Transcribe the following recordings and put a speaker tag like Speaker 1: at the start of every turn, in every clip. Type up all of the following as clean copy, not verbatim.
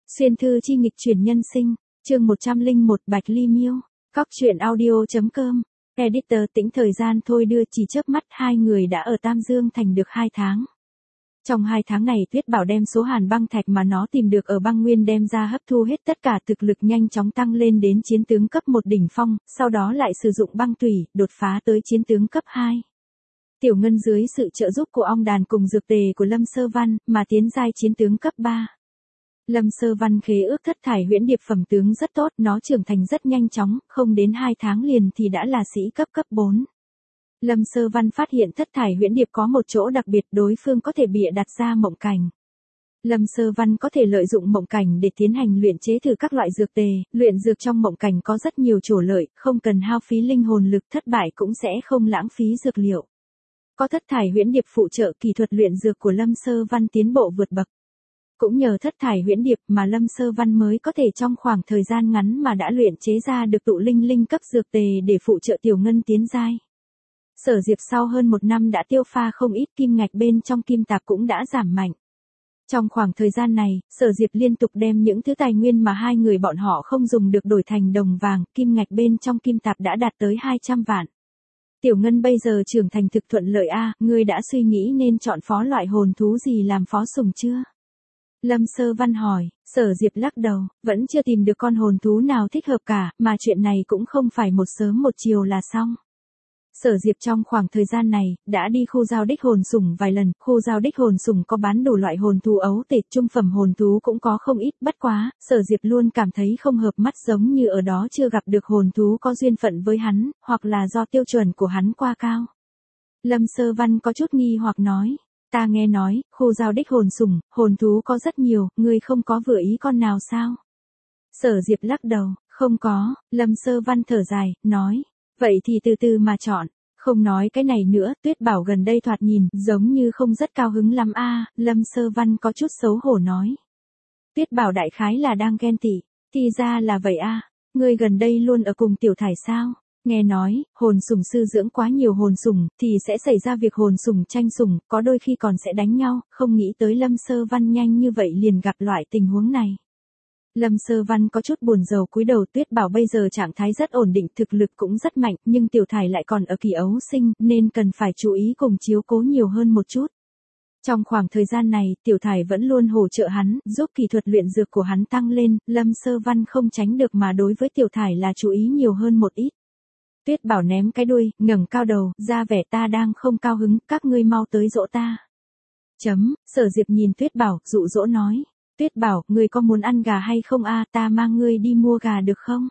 Speaker 1: Xuyên thư chi nghịch chuyển nhân sinh, chương 101 Bạch Ly Miêu, Cóc truyện audio.com, editor tĩnh thời gian thôi đưa chỉ chớp mắt hai người đã ở Tam Dương Thành được 2 tháng. Trong 2 tháng này Tuyết Bảo đem số hàn băng thạch mà nó tìm được ở băng nguyên đem ra hấp thu hết tất cả thực lực nhanh chóng tăng lên đến chiến tướng cấp 1 đỉnh phong, sau đó lại sử dụng băng tủy, đột phá tới chiến tướng cấp 2. Tiểu Ngân dưới sự trợ giúp của ong đàn cùng dược tề của Lâm Sơ Văn mà tiến giai chiến tướng cấp 3. Lâm Sơ Văn khế ước thất thải huyễn điệp phẩm tướng rất tốt, nó trưởng thành rất nhanh chóng, không đến 2 tháng liền thì đã là sĩ cấp 4. Lâm Sơ Văn phát hiện thất thải huyễn điệp có một chỗ đặc biệt, đối phương có thể bịa đặt ra mộng cảnh. Lâm Sơ Văn có thể lợi dụng mộng cảnh để tiến hành luyện chế thử các loại dược tề, luyện dược trong mộng cảnh có rất nhiều chỗ lợi, không cần hao phí linh hồn lực, thất bại cũng sẽ không lãng phí dược liệu. Có thất thải huyễn điệp phụ trợ, kỹ thuật luyện dược của Lâm Sơ Văn tiến bộ vượt bậc. Cũng nhờ thất thải huyễn điệp mà Lâm Sơ Văn mới có thể trong khoảng thời gian ngắn mà đã luyện chế ra được tụ linh cấp dược tề để phụ trợ Tiểu Ngân tiến giai. Sở Diệp sau hơn 1 năm đã tiêu pha không ít kim ngạch bên trong kim tạp cũng đã giảm mạnh. Trong khoảng thời gian này, Sở Diệp liên tục đem những thứ tài nguyên mà hai người bọn họ không dùng được đổi thành đồng vàng, kim ngạch bên trong kim tạp đã đạt tới 200 vạn. Tiểu Ngân bây giờ trưởng thành thực thuận lợi a, ngươi đã suy nghĩ nên chọn phó loại hồn thú gì làm phó sủng chưa? Lâm Sơ Văn hỏi. Sở Diệp lắc đầu, vẫn chưa tìm được con hồn thú nào thích hợp cả, mà chuyện này cũng không phải một sớm một chiều là xong. Sở Diệp trong khoảng thời gian này, đã đi khu giao đích hồn sủng vài lần, khu giao đích hồn sủng có bán đủ loại hồn thú ấu tệ, trung phẩm hồn thú cũng có không ít, bất quá, Sở Diệp luôn cảm thấy không hợp mắt, giống như ở đó chưa gặp được hồn thú có duyên phận với hắn, hoặc là do tiêu chuẩn của hắn quá cao. Lâm Sơ Văn có chút nghi hoặc nói, ta nghe nói, khu giao đích hồn sủng, hồn thú có rất nhiều, ngươi không có vừa ý con nào sao? Sở Diệp lắc đầu, không có. Lâm Sơ Văn thở dài, nói, vậy thì từ từ mà chọn. Không nói cái này nữa, Tuyết Bảo gần đây thoạt nhìn, giống như không rất cao hứng lắm a. Lâm Sơ Văn có chút xấu hổ nói. Tuyết Bảo đại khái là đang ghen tị, thì ra là vậy a. Ngươi gần đây luôn ở cùng Tiểu Thải sao? Nghe nói, hồn sủng sư dưỡng quá nhiều hồn sủng, thì sẽ xảy ra việc hồn sủng tranh sủng, có đôi khi còn sẽ đánh nhau, không nghĩ tới Lâm Sơ Văn nhanh như vậy liền gặp loại tình huống này. Lâm Sơ Văn có chút buồn rầu cúi đầu. Tuyết Bảo bây giờ trạng thái rất ổn định, thực lực cũng rất mạnh, nhưng Tiểu Thải lại còn ở kỳ ấu sinh, nên cần phải chú ý cùng chiếu cố nhiều hơn một chút. Trong khoảng thời gian này, Tiểu Thải vẫn luôn hỗ trợ hắn, giúp kỹ thuật luyện dược của hắn tăng lên, Lâm Sơ Văn không tránh được mà đối với Tiểu Thải là chú ý nhiều hơn một ít. Tuyết Bảo ném cái đuôi, ngẩng cao đầu, ra vẻ ta đang không cao hứng, các ngươi mau tới dỗ ta. Sở Diệp nhìn Tuyết Bảo, dụ dỗ nói. Tuyết Bảo, ngươi có muốn ăn gà hay không a? Ta mang ngươi đi mua gà được không?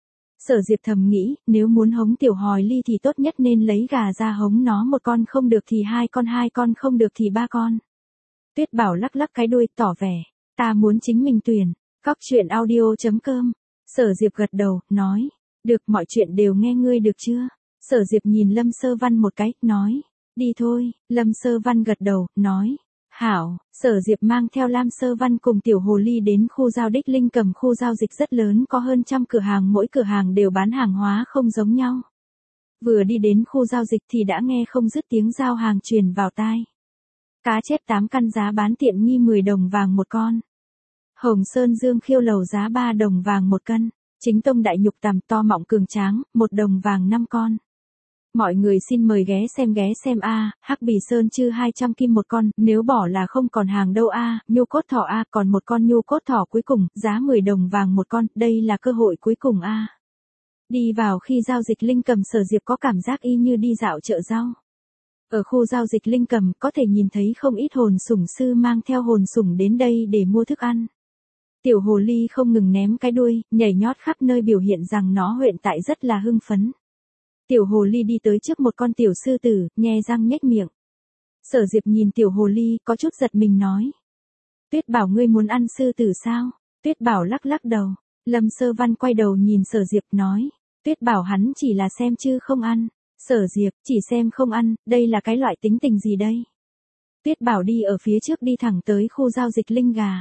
Speaker 1: Sở Diệp thầm nghĩ, nếu muốn hống Tiểu Hòi Ly thì tốt nhất nên lấy gà ra hống nó, 1 con không được thì 2 con không được thì 3 con. Tuyết Bảo lắc lắc cái đuôi, tỏ vẻ, ta muốn chính mình tuyển. Cóc truyện audio.com. Sở Diệp gật đầu, nói, được, mọi chuyện đều nghe ngươi được chưa? Sở Diệp nhìn Lâm Sơ Văn một cái, nói, đi thôi. Lâm Sơ Văn gật đầu, nói, hảo. Sở Diệp mang theo Lam Sơ Văn cùng Tiểu Hồ Ly đến khu giao đích linh cầm, khu giao dịch rất lớn, có hơn 100 cửa hàng, mỗi cửa hàng đều bán hàng hóa không giống nhau. Vừa đi đến khu giao dịch thì đã nghe không dứt tiếng giao hàng truyền vào tai. Cá chép 8 căn giá bán tiện nghi 10 đồng vàng 1 con. Hồng Sơn Dương Khiêu Lầu giá 3 đồng vàng 1 cân. Chính tông đại nhục tằm to mọng cường tráng, 1 đồng vàng 5 con. Mọi người xin mời ghé xem a. Hắc Bì Sơn chư 200 kim 1 con, nếu bỏ là không còn hàng đâu a. Nhu cốt thỏ a, còn 1 con nhu cốt thỏ cuối cùng, giá 10 đồng vàng 1 con, đây là cơ hội cuối cùng a. Đi vào khi giao dịch linh cầm, Sở Diệp có cảm giác y như đi dạo chợ rau. Ở khu giao dịch linh cầm có thể nhìn thấy không ít hồn sủng sư mang theo hồn sủng đến đây để mua thức ăn. Tiểu Hồ Ly không ngừng ném cái đuôi, nhảy nhót khắp nơi biểu hiện rằng nó hiện tại rất là hưng phấn. Tiểu Hồ Ly đi tới trước một con tiểu sư tử, nhe răng nhếch miệng. Sở Diệp nhìn Tiểu Hồ Ly, có chút giật mình nói. Tuyết Bảo, ngươi muốn ăn sư tử sao? Tuyết Bảo lắc lắc đầu. Lâm Sơ Văn quay đầu nhìn Sở Diệp nói. Tuyết Bảo hắn chỉ là xem chứ không ăn. Sở Diệp, chỉ xem không ăn, đây là cái loại tính tình gì đây? Tuyết Bảo đi ở phía trước đi thẳng tới khu giao dịch linh gà.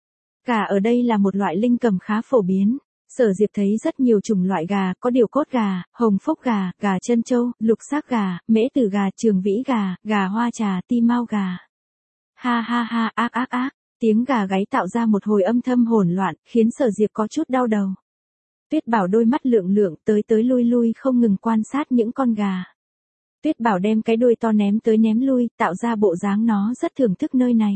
Speaker 1: Gà ở đây là một loại linh cầm khá phổ biến. Sở Diệp thấy rất nhiều chủng loại gà, có điều cốt gà, hồng phúc gà, gà chân châu, lục xác gà, mễ tử gà, trường vĩ gà, gà hoa trà, ti mau gà. Ha ha ha, ác ác ác. Tiếng gà gáy tạo ra một hồi âm thầm hỗn loạn, khiến Sở Diệp có chút đau đầu. Tuyết Bảo đôi mắt lượng lượng tới tới lui lui không ngừng quan sát những con gà. Tuyết Bảo đem cái đuôi to ném tới ném lui, tạo ra bộ dáng nó rất thưởng thức nơi này.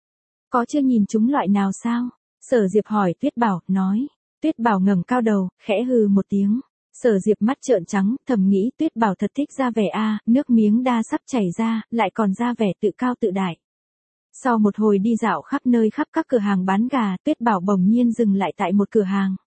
Speaker 1: Có chưa nhìn chúng loại nào sao? Sở Diệp hỏi Tuyết Bảo, nói. Tuyết Bảo ngẩng cao đầu, khẽ hừ một tiếng. Sở Diệp mắt trợn trắng, thầm nghĩ Tuyết Bảo thật thích ra vẻ a, nước miếng đa sắp chảy ra, lại còn ra vẻ tự cao tự đại. Sau một hồi đi dạo khắp nơi khắp các cửa hàng bán gà, Tuyết Bảo bỗng nhiên dừng lại tại một cửa hàng.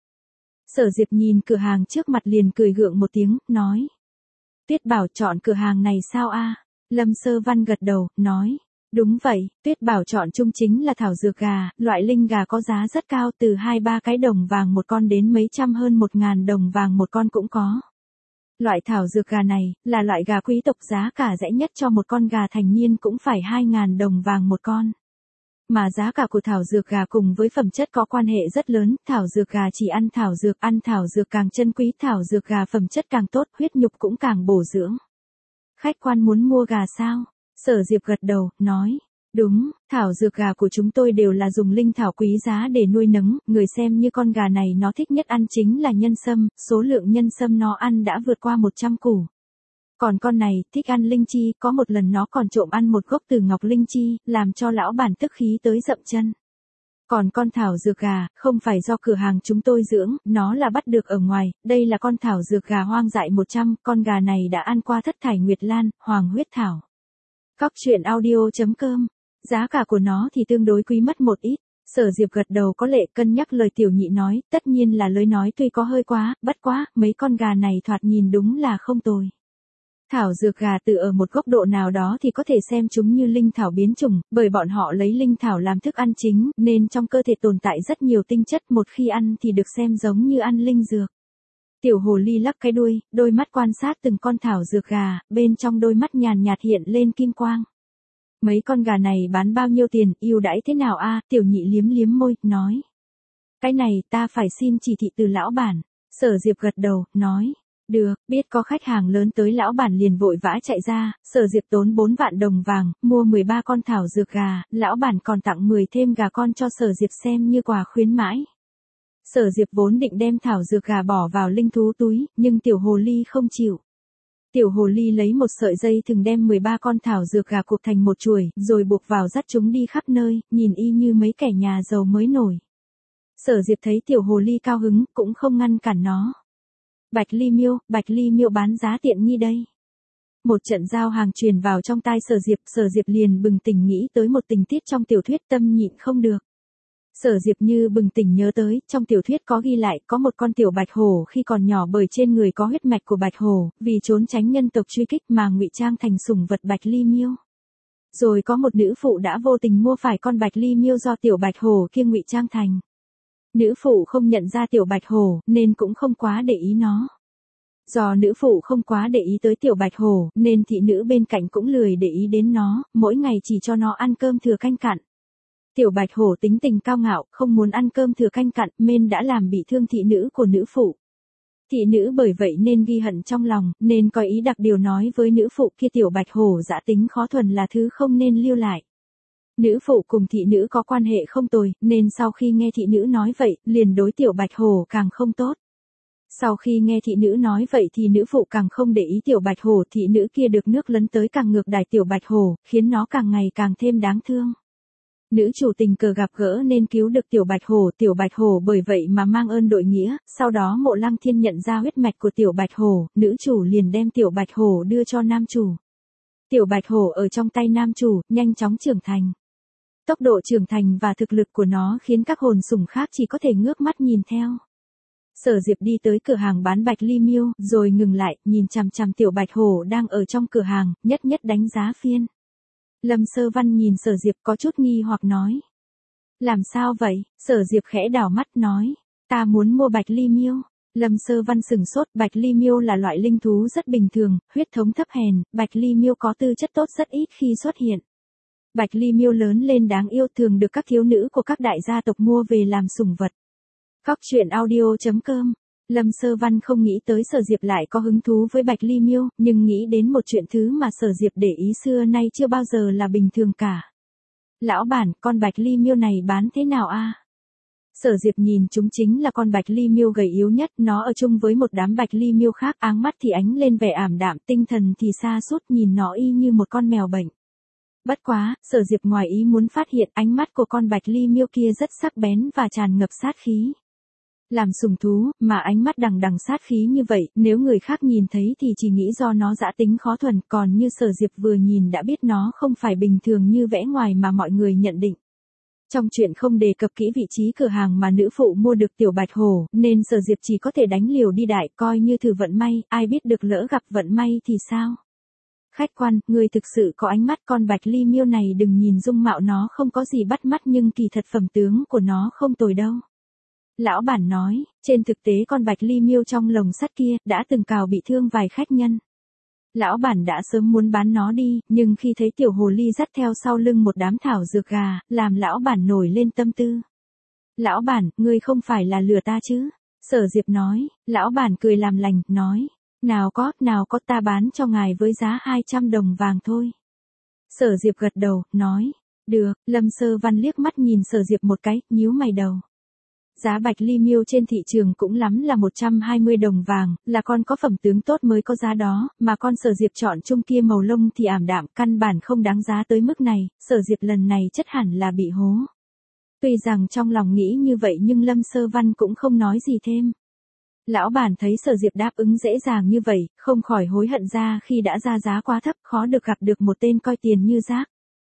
Speaker 1: Sở Diệp nhìn cửa hàng trước mặt liền cười gượng một tiếng, nói. Tuyết Bảo chọn cửa hàng này sao a? Lâm Sơ Văn gật đầu, nói. Đúng vậy, Tuyết Bảo chọn chung chính là thảo dược gà, loại linh gà có giá rất cao từ 2-3 cái đồng vàng một con đến mấy trăm hơn 1.000 đồng vàng một con cũng có. Loại thảo dược gà này, là loại gà quý tộc giá cả rẻ nhất cho một con gà thành niên cũng phải 2.000 đồng vàng một con. Mà giá cả của thảo dược gà cùng với phẩm chất có quan hệ rất lớn, thảo dược gà chỉ ăn thảo dược càng chân quý, thảo dược gà phẩm chất càng tốt, huyết nhục cũng càng bổ dưỡng. Khách quan muốn mua gà sao? Sở Diệp gật đầu, nói. Đúng, thảo dược gà của chúng tôi đều là dùng linh thảo quý giá để nuôi nấng, người xem như con gà này nó thích nhất ăn chính là nhân sâm, số lượng nhân sâm nó ăn đã vượt qua 100 củ. Còn con này, thích ăn linh chi, có một lần nó còn trộm ăn một gốc từ ngọc linh chi, làm cho lão bản tức khí tới dậm chân. Còn con thảo dược gà, không phải do cửa hàng chúng tôi dưỡng, nó là bắt được ở ngoài, đây là con thảo dược gà hoang dại 100, con gà này đã ăn qua thất thải nguyệt lan, hoàng huyết thảo. Cóc truyện audio.com, giá cả của nó thì tương đối quý mất một ít. Sở Diệp gật đầu có lệ, cân nhắc lời tiểu nhị nói, tất nhiên là lời nói tuy có hơi quá, bất quá, mấy con gà này thoạt nhìn đúng là không tồi. Thảo dược gà từ ở một góc độ nào đó thì có thể xem chúng như linh thảo biến chủng, bởi bọn họ lấy linh thảo làm thức ăn chính, nên trong cơ thể tồn tại rất nhiều tinh chất, một khi ăn thì được xem giống như ăn linh dược. Tiểu hồ ly lắc cái đuôi, đôi mắt quan sát từng con thảo dược gà, bên trong đôi mắt nhàn nhạt hiện lên kim quang. Mấy con gà này bán bao nhiêu tiền, ưu đãi thế nào a? Tiểu nhị liếm liếm môi, nói. Cái này ta phải xin chỉ thị từ lão bản. Sở Diệp gật đầu, nói. Được, biết có khách hàng lớn tới lão bản liền vội vã chạy ra, Sở Diệp tốn 4 vạn đồng vàng, mua 13 con thảo dược gà, lão bản còn tặng 10 thêm gà con cho Sở Diệp xem như quà khuyến mãi. Sở Diệp vốn định đem thảo dược gà bỏ vào linh thú túi, nhưng tiểu hồ ly không chịu. Tiểu hồ ly lấy một sợi dây thừng đem 13 con thảo dược gà cột thành một chuỗi, rồi buộc vào dắt chúng đi khắp nơi, nhìn y như mấy kẻ nhà giàu mới nổi. Sở Diệp thấy tiểu hồ ly cao hứng, cũng không ngăn cản nó. Bạch Ly Miêu bán giá tiện nghi đây. Một trận giao hàng truyền vào trong tai Sở Diệp liền bừng tỉnh nghĩ tới một tình tiết trong tiểu thuyết, tâm nhịn không được. Sở Diệp như bừng tỉnh nhớ tới, trong tiểu thuyết có ghi lại, có một con tiểu bạch hổ khi còn nhỏ bởi trên người có huyết mạch của bạch hổ, vì trốn tránh nhân tộc truy kích mà ngụy trang thành sủng vật Bạch Ly Miêu. Rồi có một nữ phụ đã vô tình mua phải con Bạch Ly Miêu do tiểu bạch hổ kia ngụy trang thành. Nữ phụ không nhận ra tiểu bạch hổ, nên cũng không quá để ý nó. Do nữ phụ không quá để ý tới tiểu bạch hổ, nên thị nữ bên cạnh cũng lười để ý đến nó, mỗi ngày chỉ cho nó ăn cơm thừa canh cặn. Tiểu bạch hổ tính tình cao ngạo, không muốn ăn cơm thừa canh cặn, nên đã làm bị thương thị nữ của nữ phụ. Thị nữ bởi vậy nên ghi hận trong lòng, nên có ý đặc điều nói với nữ phụ kia tiểu bạch hổ dã tính khó thuần là thứ không nên lưu lại. Nữ phụ cùng thị nữ có quan hệ không tồi, nên sau khi nghe thị nữ nói vậy, liền đối tiểu bạch hổ càng không tốt. Sau khi nghe thị nữ nói vậy thì nữ phụ càng không để ý tiểu bạch hổ, thị nữ kia được nước lấn tới càng ngược đãi tiểu bạch hổ, khiến nó càng ngày càng thêm đáng thương. Nữ chủ tình cờ gặp gỡ nên cứu được tiểu bạch hổ bởi vậy mà mang ơn đội nghĩa, sau đó Mộ Lăng Thiên nhận ra huyết mạch của tiểu bạch hổ, nữ chủ liền đem tiểu bạch hổ đưa cho nam chủ. Tiểu bạch hổ ở trong tay nam chủ, nhanh chóng trưởng thành. Tốc độ trưởng thành và thực lực của nó khiến các hồn sủng khác chỉ có thể ngước mắt nhìn theo. Sở Diệp đi tới cửa hàng bán Bạch Ly Miêu, rồi ngừng lại, nhìn chằm chằm tiểu bạch hổ đang ở trong cửa hàng, nhất nhất đánh giá phiên. Lâm Sơ Văn nhìn Sở Diệp có chút nghi hoặc nói. Làm sao vậy? Sở Diệp khẽ đảo mắt nói. Ta muốn mua Bạch Ly Miêu. Lâm Sơ Văn sừng sốt, Bạch Ly Miêu là loại linh thú rất bình thường, huyết thống thấp hèn, Bạch Ly Miêu có tư chất tốt rất ít khi xuất hiện. Bạch Ly Miêu lớn lên đáng yêu thường được các thiếu nữ của các đại gia tộc mua về làm sủng vật. Cóc truyện audio.com. Lâm Sơ Văn không nghĩ tới Sở Diệp lại có hứng thú với Bạch Ly Miêu, nhưng nghĩ đến một chuyện thứ mà Sở Diệp để ý xưa nay chưa bao giờ là bình thường cả. Lão bản, con bạch ly miêu này bán thế nào a? Sở Diệp nhìn chúng chính là con bạch ly miêu gầy yếu nhất, nó ở chung với một đám bạch ly miêu khác, áng mắt thì ánh lên vẻ ảm đạm, tinh thần thì sa sút, nhìn nó y như một con mèo bệnh. Bất quá, Sở Diệp ngoài ý muốn phát hiện ánh mắt của con bạch ly miêu kia rất sắc bén và tràn ngập sát khí. Làm sủng thú, mà ánh mắt đằng đằng sát khí như vậy, nếu người khác nhìn thấy thì chỉ nghĩ do nó dã tính khó thuần, còn như Sở Diệp vừa nhìn đã biết nó không phải bình thường như vẻ ngoài mà mọi người nhận định. Trong chuyện không đề cập kỹ vị trí cửa hàng mà nữ phụ mua được tiểu bạch hổ, nên Sở Diệp chỉ có thể đánh liều đi đại, coi như thử vận may, ai biết được lỡ gặp vận may thì sao. Khách quan, người thực sự có ánh mắt, con bạch ly miêu này đừng nhìn dung mạo nó không có gì bắt mắt nhưng kỳ thật phẩm tướng của nó không tồi đâu. Lão bản nói, trên thực tế con bạch ly miêu trong lồng sắt kia đã từng cào bị thương vài khách nhân. Lão bản đã sớm muốn bán nó đi, nhưng khi thấy tiểu hồ ly dắt theo sau lưng một đám thảo dược gà, làm lão bản nổi lên tâm tư. Lão bản, ngươi không phải là lừa ta chứ? Sở Diệp nói, lão bản cười làm lành, nói, nào có ta bán cho ngài với giá 200 đồng vàng thôi. Sở Diệp gật đầu, nói, được. Lâm Sơ Văn liếc mắt nhìn Sở Diệp một cái, nhíu mày đầu. Giá bạch ly miêu trên thị trường cũng lắm là 120 đồng vàng, là con có phẩm tướng tốt mới có giá đó, mà con Sở Diệp chọn chung kia màu lông thì ảm đạm, căn bản không đáng giá tới mức này, Sở Diệp lần này chất hẳn là bị hố. Tuy rằng trong lòng nghĩ như vậy nhưng Lâm Sơ Văn cũng không nói gì thêm. Lão bản thấy Sở Diệp đáp ứng dễ dàng như vậy, không khỏi hối hận ra khi đã ra giá quá thấp, khó được gặp được một tên coi tiền như rác.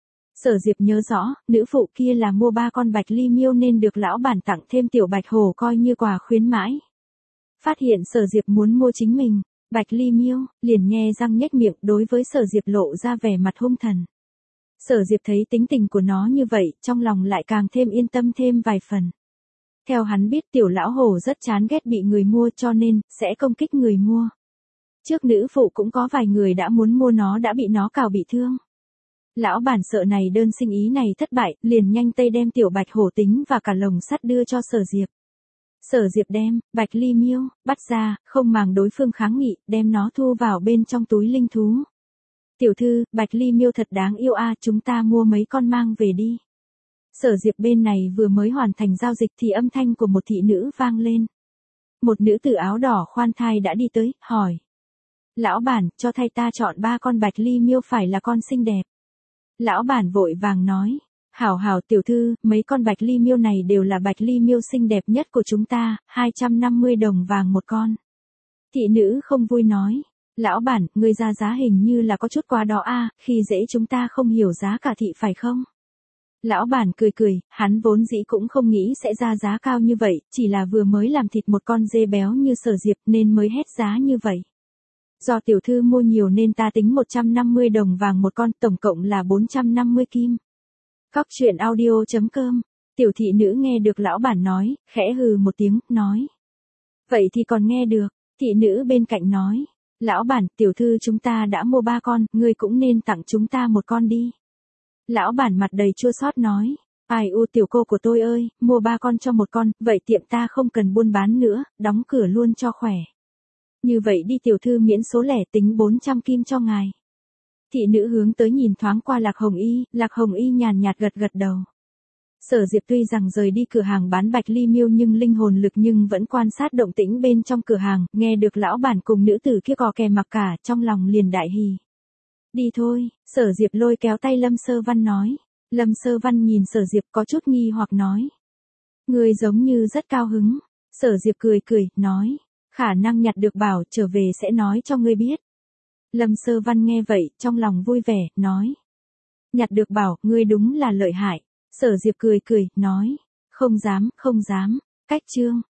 Speaker 1: Sở Diệp nhớ rõ, nữ phụ kia là mua 3 con bạch ly miêu nên được lão bản tặng thêm tiểu bạch hổ coi như quà khuyến mãi. Phát hiện Sở Diệp muốn mua chính mình, bạch ly miêu, liền nhe răng nhếch miệng, đối với Sở Diệp lộ ra vẻ mặt hung thần. Sở Diệp thấy tính tình của nó như vậy, trong lòng lại càng thêm yên tâm thêm vài phần. Theo hắn biết tiểu lão hổ rất chán ghét bị người mua cho nên, sẽ công kích người mua. Trước nữ phụ cũng có vài người đã muốn mua nó đã bị nó cào bị thương. Lão bản sợ này đơn sinh ý này thất bại, liền nhanh tay đem tiểu bạch hổ tính và cả lồng sắt đưa cho Sở Diệp. Sở Diệp đem bạch ly miêu bắt ra, không màng đối phương kháng nghị, đem nó thu vào bên trong túi linh thú. Tiểu thư, bạch ly miêu thật đáng yêu a, chúng ta mua mấy con mang về đi. Sở Diệp bên này vừa mới hoàn thành giao dịch thì âm thanh của một thị nữ vang lên. Một nữ tử áo đỏ khoan thai đã đi tới, hỏi. Lão bản, cho thay ta chọn 3 con bạch ly miêu phải là con xinh đẹp. Lão bản vội vàng nói, hảo tiểu thư, mấy con bạch ly miêu này đều là bạch ly miêu xinh đẹp nhất của chúng ta, 250 đồng vàng một con. Thị nữ không vui nói, lão bản, người ra giá hình như là có chút quá đó a, khi dễ chúng ta không hiểu giá cả thị phải không? Lão bản cười, hắn vốn dĩ cũng không nghĩ sẽ ra giá cao như vậy, chỉ là vừa mới làm thịt một con dê béo như Sở Diệp nên mới hét giá như vậy. Do tiểu thư mua nhiều nên ta tính 150 đồng vàng một con, tổng cộng là 450 kim. Cóc truyện audio.com. Tiểu thị nữ nghe được lão bản nói, khẽ hừ một tiếng, nói. Vậy thì còn nghe được, thị nữ bên cạnh nói. Lão bản, tiểu thư chúng ta đã mua 3 con, ngươi cũng nên tặng chúng ta một con đi. Lão bản mặt đầy chua xót nói. Ai u tiểu cô của tôi ơi, mua 3 con cho một con, vậy tiệm ta không cần buôn bán nữa, đóng cửa luôn cho khỏe. Như vậy đi tiểu thư miễn số lẻ tính 400 kim cho ngài. Thị nữ hướng tới nhìn thoáng qua Lạc Hồng Y nhàn nhạt gật đầu. Sở Diệp tuy rằng rời đi cửa hàng bán bạch ly miêu nhưng linh hồn lực nhưng vẫn quan sát động tĩnh bên trong cửa hàng, nghe được lão bản cùng nữ tử kia cò kè mặc cả, trong lòng liền đại hỉ. Đi thôi, Sở Diệp lôi kéo tay Lâm Sơ Văn nói. Lâm Sơ Văn nhìn Sở Diệp có chút nghi hoặc nói. Người giống như rất cao hứng. Sở Diệp cười, nói. Khả năng nhặt được bảo trở về sẽ nói cho ngươi biết. Lâm Sơ Văn nghe vậy, trong lòng vui vẻ, nói. Nhặt được bảo, ngươi đúng là lợi hại. Sở Diệp cười, nói. Không dám. Cách chương.